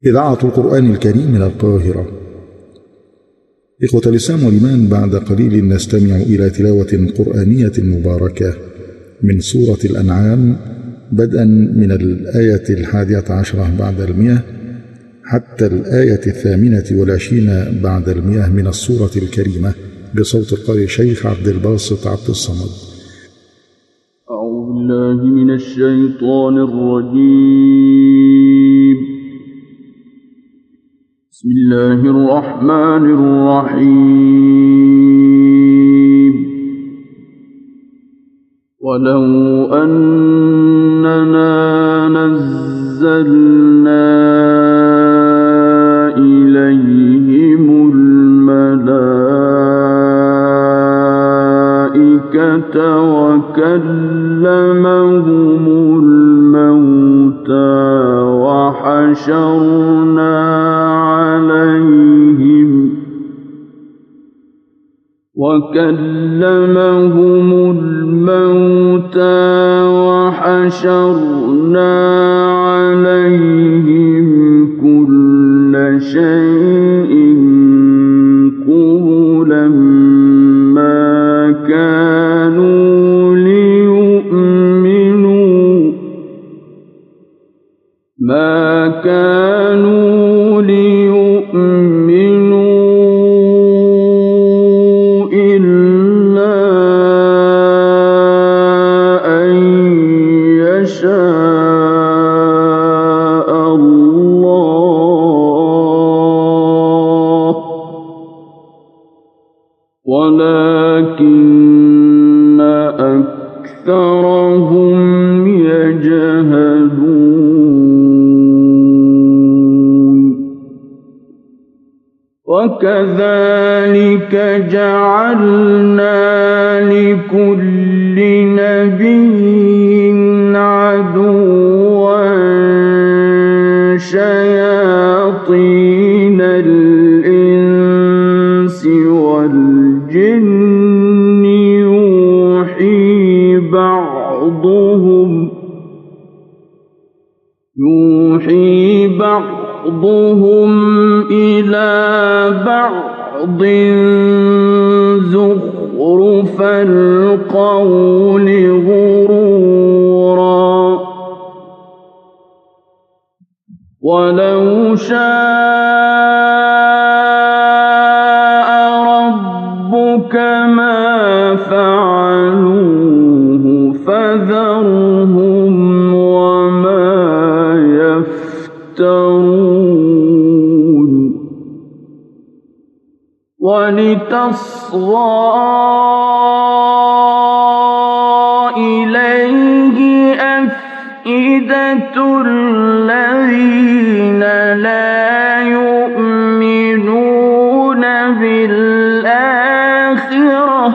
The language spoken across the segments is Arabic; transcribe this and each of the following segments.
إذاعة القرآن الكريم من القاهرة. إخوة الإسلام والإيمان، بعد قليل نستمع إلى تلاوة قرآنية مباركة من سورة الأنعام، بدءا من الآية 11 بعد 100 حتى الآية 28 بعد 100 من السورة الكريمة، بصوت القارئ الشيخ عبد الباسط عبد الصمد. أعوذ بالله من الشيطان الرجيم. بسم الله الرحمن الرحيم. ولو أننا نزلنا إليهم الملائكة وكلمهم الموتى وحشرنا عليهم كل شيء قبلا ما كانوا ليؤمنوا إلا أن يشاء الله، ولكن أكثرهم يجهلون. وكذلك جعلنا لكل نبي عدوا شياطين الإنس والجن يوحي بعضهم إلى بعض زخرف القول غرورا. ولو شاء ربك ما فعلوه فذرهم وما يفترون. ولتصغى إليه أفئدة الذين لا يؤمنون بالآخرة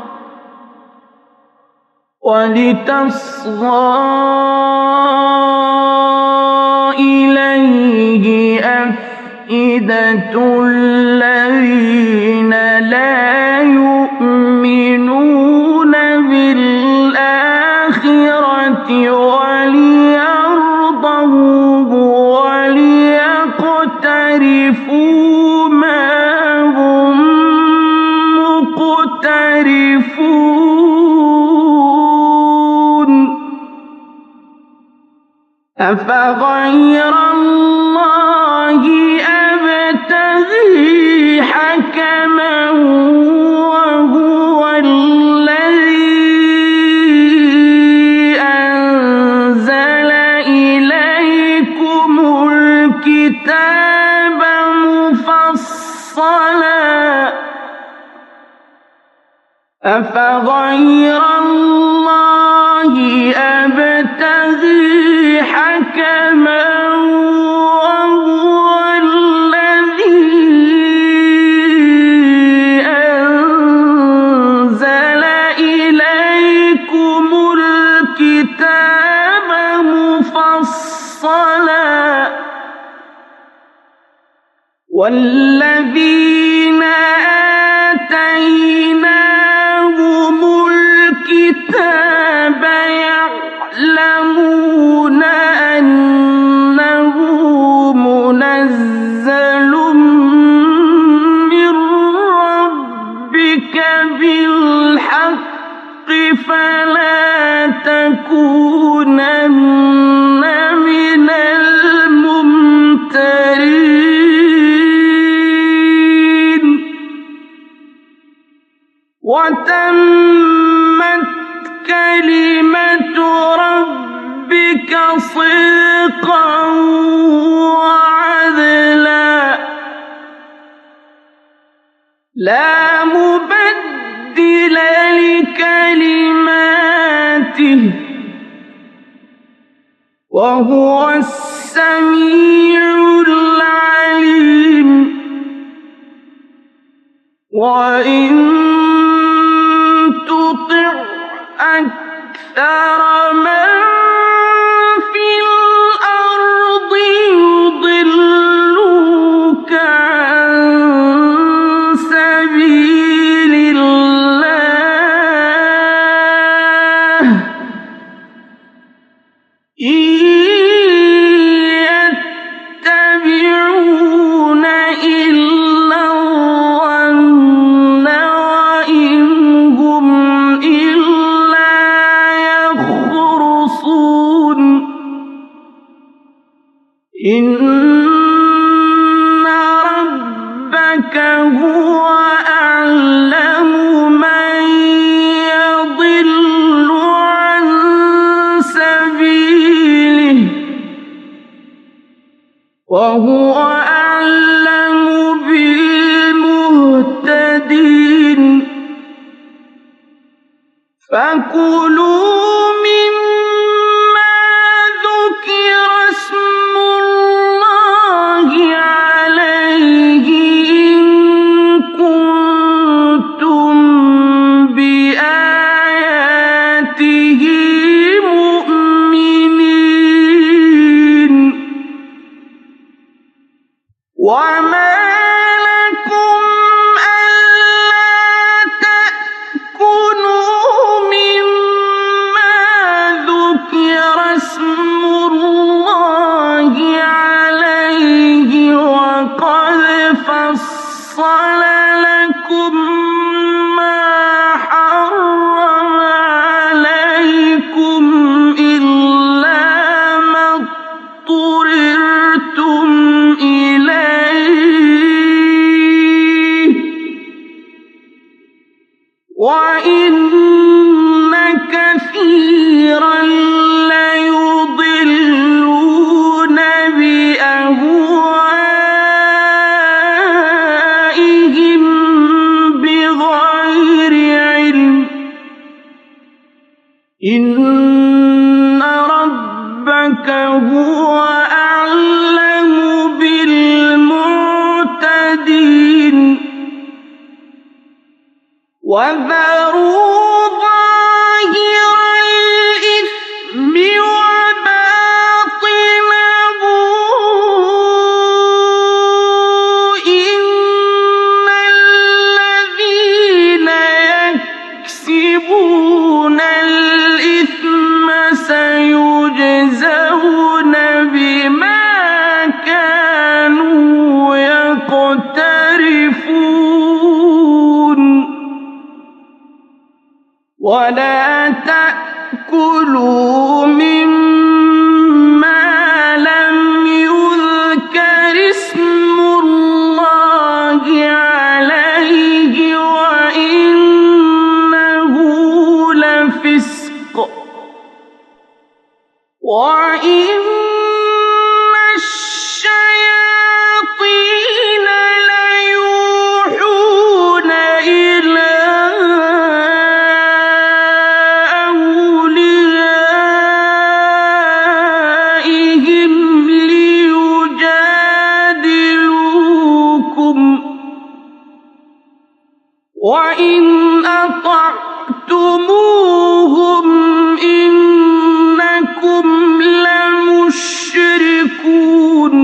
وليرضوه وليقترفوا ما هم مقترفون. أفغير الله أبتغي حكما وهو الذي أنزل إليكم الكتاب مفصلا. أفغير الله أبتغي حكما وهو الذي أنزل إليكم الكتاب مفصلا. والذين آتيناهم الكتاب يعلمون أنه منزل وتمت كلمة ربك صدقا وعدلا لا مبدل لكلماته وهو السميع العليم وإن تطع أكثر من في الأرض يضلوك عن سبيل الله إن يتبعون إلا الظن وإن هم إلا يخرصون إن ربك هو أعلم من يضل عن سبيله وهو أعلم بالمهتدين فكلوا مما ذكر اسم الله عليه إن كنتم بآياته مؤمنين وما لكم ألا تأكلوا مما ذكر اسم الله عليه وقد فصل لكم ما حرم عليكم إلا ما اضطررتم إليه وإن كثيرا ليضلون بأهوائهم بغير علم إن ربك هو أعلم بالمعتدين وذروا ظاهر الإثم وباطنه إن الذين يكسبون الإثم سيجزون بما كانوا يقترفون ولا تأكلوا مما لم يذكر اسم الله عليه وإنه لفسق وإن الشياطين ليوحون إلى أوليائهم ليجادلوكم وإن أطعتموهم إنكم لمشركون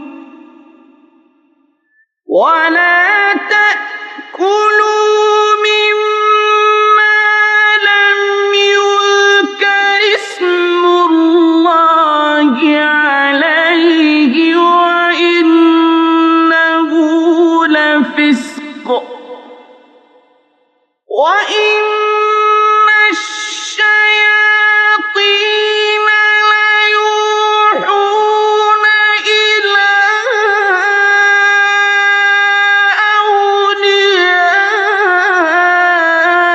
ولا تأكلوا مما لم يذكر اسم الله عليه وإنه لفسق وإن الشياطين ليوحون إلى أوليائهم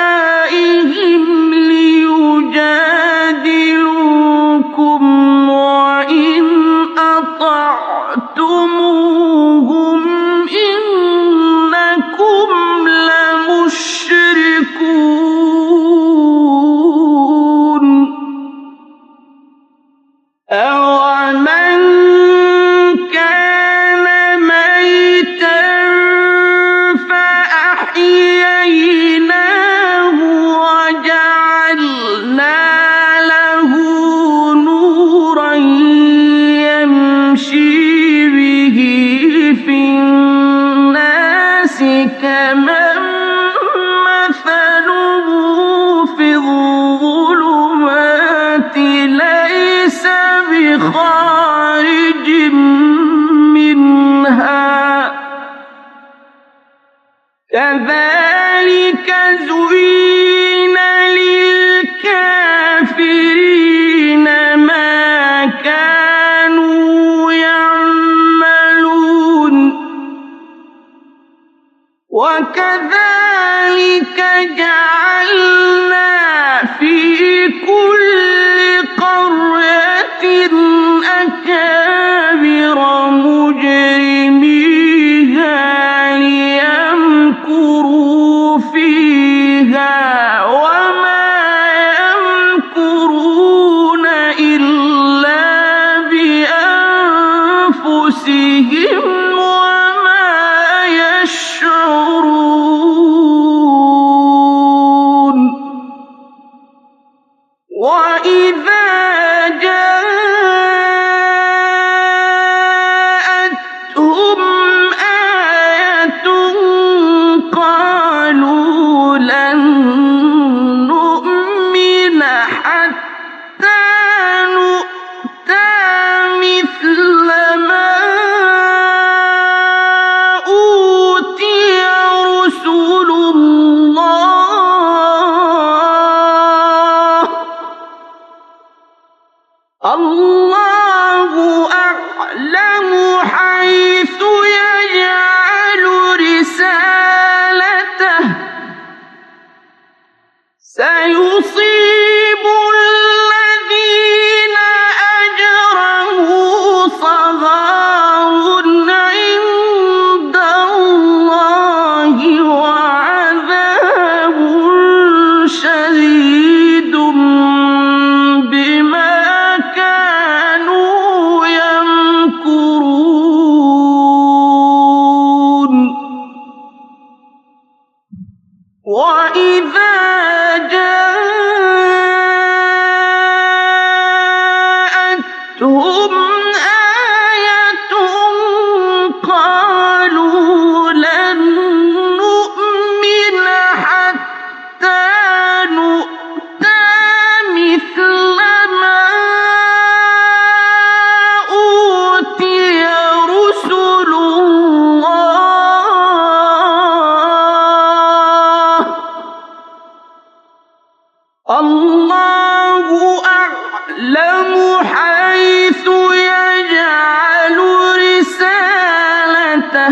وكذلك جعلنا في كل قرية أكابر مجرميها ليمكروا فيها وما يمكرون إلا بأنفسهم وما يشعرون. وإذا جاءتهم آية قالوا لن نؤمن حتى نؤتى مثل ما أوتي رسل الله. الله أعلم حيث يجعل رسالته سيصيب الذين أجرموا صغار عند الله وعذاب شديد بما كانوا يمكرون. وإذا جاءتهم آية قالوا لن نؤمن حتى نؤتى مثل ما أوتي رسل الله. الله أعلم حيث يجعل رسالته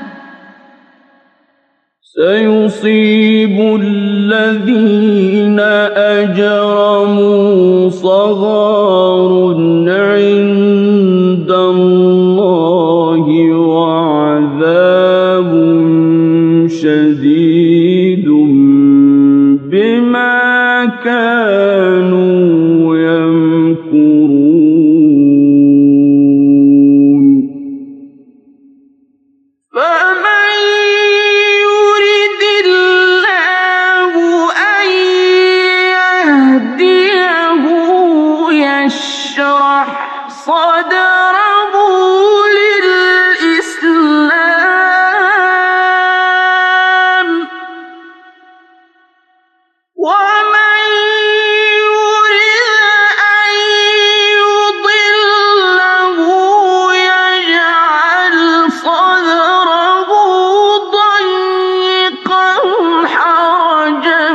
سيصيب الذين أجرموا صغار عند الله وعذاب شديد بما كانوا يمكرون. فمن يرد الله أن يهديه يشرح صدره للإسلام ومن يرد أن يضله يجعل صدره ضيقا حرجا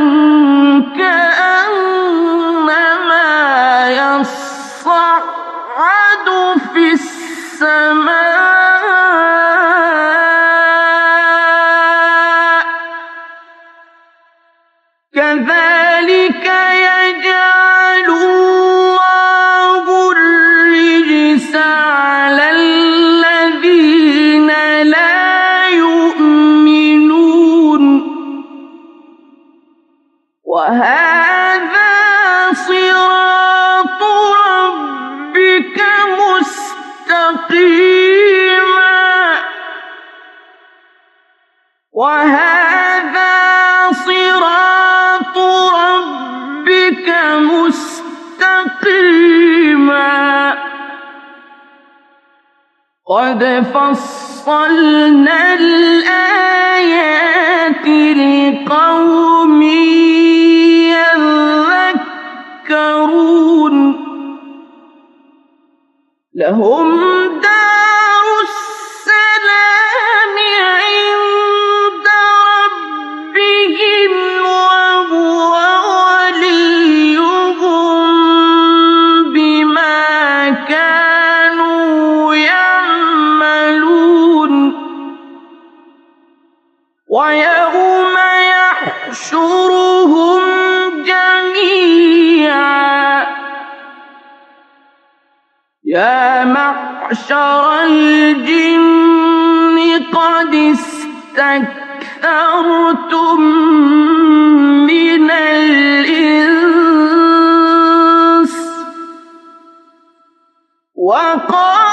كأنما يصعد في السماء كذلك يجعل الله الرجس على الذين لا يؤمنون. وهذا صراط ربك مستقيما وهذا صراط ربك مستقيما قد فصلنا الآيات لقوم يذكرون. لهم دار السلام عند ربهم وهو وليهم بما كانوا يعملون. ويوم يحشرهم جميعا يا معشر الجن قد استكثرتم من الإنس وقال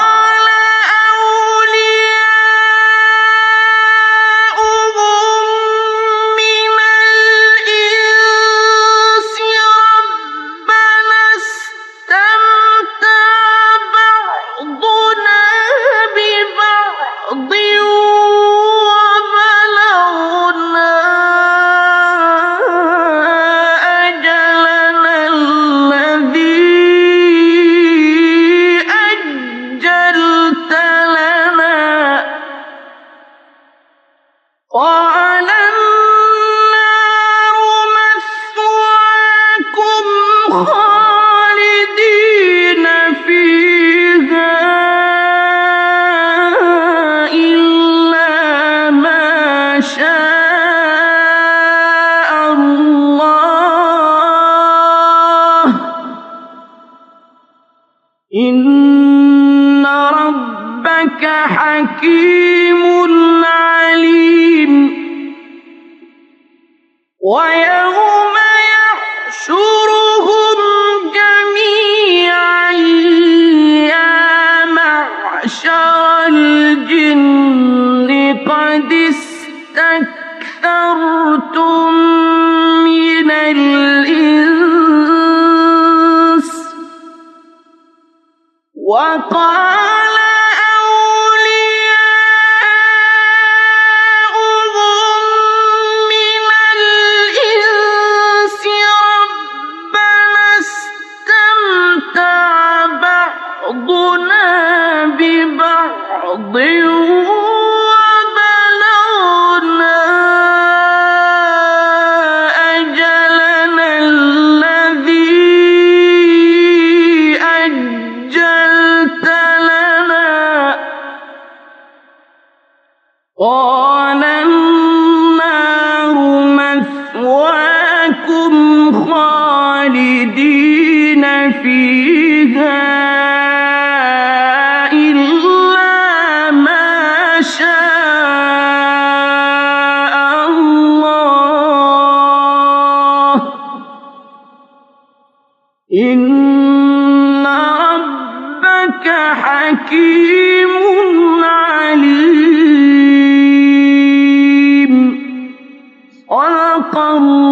قال النار مثواكم خالدين فيها إلا ما شاء الله إن ربك حكيم عليم ويوم يحشرهم جميعا يا معشر الجن قد استكثرتم من الإنس وقال بعضنا ببعض وبلغنا أجلنا الذي أجلت لنا قال النار مثواكم خالدين فيها إلا ما شاء الله إن ربك حكيم عليم صدق الله